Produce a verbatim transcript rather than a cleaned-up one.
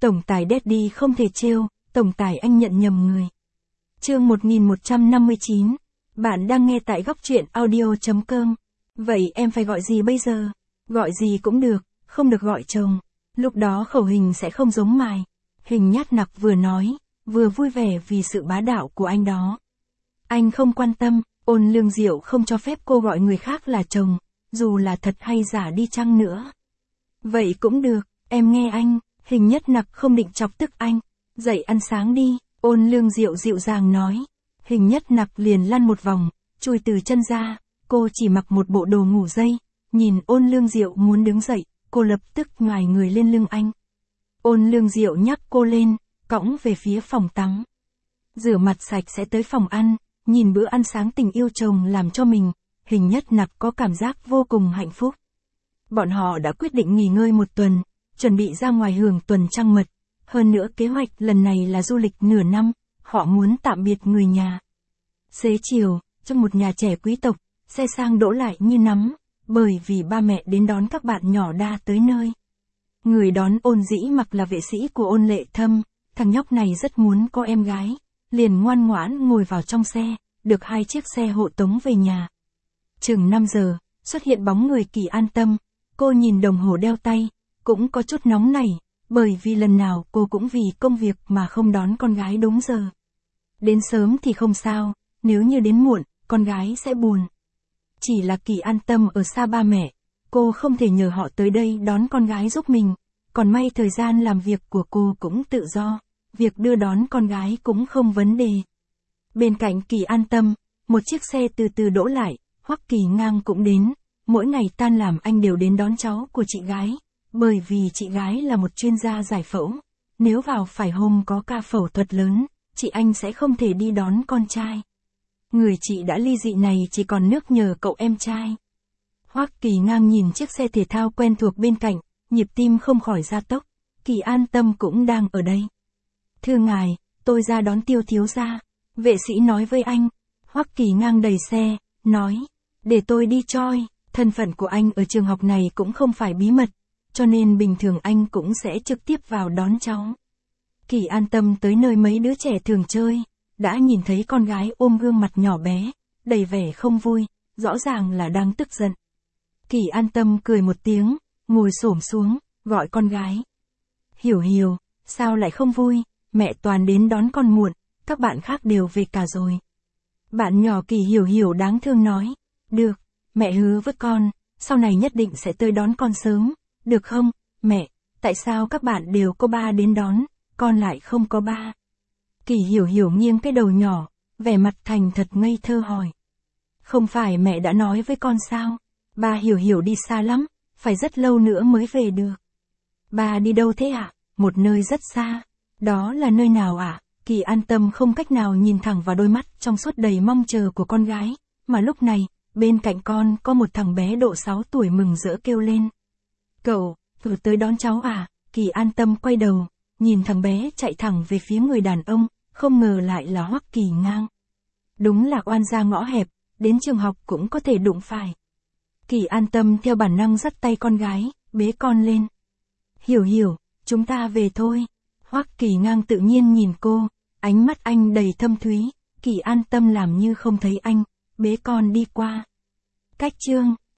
Tổng tài Daddy không thể trêu, tổng tài anh nhận nhầm người. Chương một nghìn một trăm năm mươi chín. Bạn đang nghe tại góc truyện audio chấm com. Vậy em phải gọi gì bây giờ? Gọi gì cũng được, không được gọi chồng. Lúc đó khẩu hình sẽ không giống mài. Hình nhát nặc vừa nói, vừa vui vẻ vì sự bá đạo của anh đó. Anh không quan tâm, Ôn Lương Diệu không cho phép cô gọi người khác là chồng, dù là thật hay giả đi chăng nữa. Vậy cũng được, em nghe anh. Hình nhất nặc không định chọc tức anh. Dậy ăn sáng đi, Ôn Lương Diệu dịu dàng nói. Hình nhất nặc liền lăn một vòng, chui từ chân ra, cô chỉ mặc một bộ đồ ngủ dây. Nhìn Ôn Lương Diệu muốn đứng dậy, cô lập tức nhoài người lên lưng anh. Ôn Lương Diệu nhắc cô lên, cõng về phía phòng tắm. Rửa mặt sạch sẽ tới phòng ăn, nhìn bữa ăn sáng tình yêu chồng làm cho mình, Hình nhất nặc có cảm giác vô cùng hạnh phúc. Bọn họ đã quyết định nghỉ ngơi một tuần, chuẩn bị ra ngoài hưởng tuần trăng mật. Hơn nữa kế hoạch lần này là du lịch nửa năm, họ muốn tạm biệt người nhà. Xế chiều, trong một nhà trẻ quý tộc, xe sang đỗ lại như nắm, bởi vì ba mẹ đến đón các bạn nhỏ đa tới nơi. Người đón Ôn Dĩ Mặc là vệ sĩ của Ôn Lệ Thâm, thằng nhóc này rất muốn có em gái, liền ngoan ngoãn ngồi vào trong xe, được hai chiếc xe hộ tống về nhà. Chừng năm giờ, xuất hiện bóng người Kỳ An Tâm, cô nhìn đồng hồ đeo tay, cũng có chút nóng nảy, bởi vì lần nào cô cũng vì công việc mà không đón con gái đúng giờ. Đến sớm thì không sao, nếu như đến muộn, con gái sẽ buồn. Chỉ là Kỳ An Tâm ở xa ba mẹ, cô không thể nhờ họ tới đây đón con gái giúp mình, còn may thời gian làm việc của cô cũng tự do, việc đưa đón con gái cũng không vấn đề. Bên cạnh Kỳ An Tâm, một chiếc xe từ từ đỗ lại, Hoắc Kỳ Ngang cũng đến, mỗi ngày tan làm anh đều đến đón cháu của chị gái, bởi vì chị gái là một chuyên gia giải phẫu, nếu vào phải hôm có ca phẫu thuật lớn, chị anh sẽ không thể đi đón con trai. Người chị đã ly dị này chỉ còn nước nhờ cậu em trai. Hoắc Kỳ Ngang nhìn chiếc xe thể thao quen thuộc bên cạnh, nhịp tim không khỏi gia tốc. Kỳ An Tâm cũng đang ở đây. Thưa ngài, tôi ra đón Tiêu thiếu gia. Vệ sĩ nói với anh. Hoắc Kỳ Ngang đẩy xe, nói, để tôi đi choi. Thân phận của anh ở trường học này cũng không phải bí mật, cho nên bình thường anh cũng sẽ trực tiếp vào đón cháu. Kỳ An Tâm tới nơi mấy đứa trẻ thường chơi, đã nhìn thấy con gái ôm gương mặt nhỏ bé, đầy vẻ không vui, rõ ràng là đang tức giận. Kỳ An Tâm cười một tiếng, ngồi xổm xuống, gọi con gái. Hiểu Hiểu, sao lại không vui, mẹ toàn đến đón con muộn, các bạn khác đều về cả rồi. Bạn nhỏ Kỳ Hiểu Hiểu đáng thương nói, được, mẹ hứa với con, sau này nhất định sẽ tới đón con sớm, được không, mẹ, tại sao các bạn đều có ba đến đón, con lại không có ba? Kỳ Hiểu Hiểu nghiêng cái đầu nhỏ, vẻ mặt thành thật ngây thơ hỏi. Không phải mẹ đã nói với con sao, ba Hiểu Hiểu đi xa lắm, phải rất lâu nữa mới về được. Ba đi đâu thế ạ? À? Một nơi rất xa. Đó là nơi nào ạ? À? Kỳ An Tâm không cách nào nhìn thẳng vào đôi mắt trong suốt đầy mong chờ của con gái, mà lúc này, bên cạnh con có một thằng bé độ sáu tuổi mừng rỡ kêu lên. Cậu, cậu tới đón cháu à? Kỳ An Tâm quay đầu, nhìn thằng bé chạy thẳng về phía người đàn ông, không ngờ lại là Hoắc Kỳ Ngang. Đúng là oan gia ngõ hẹp, đến trường học cũng có thể đụng phải. Kỳ An Tâm theo bản năng dắt tay con gái, bế con lên. Hiểu Hiểu, chúng ta về thôi. Hoắc Kỳ Ngang tự nhiên nhìn cô, ánh mắt anh đầy thâm thúy. Kỳ An Tâm làm như không thấy anh, bế con đi qua. Cách chương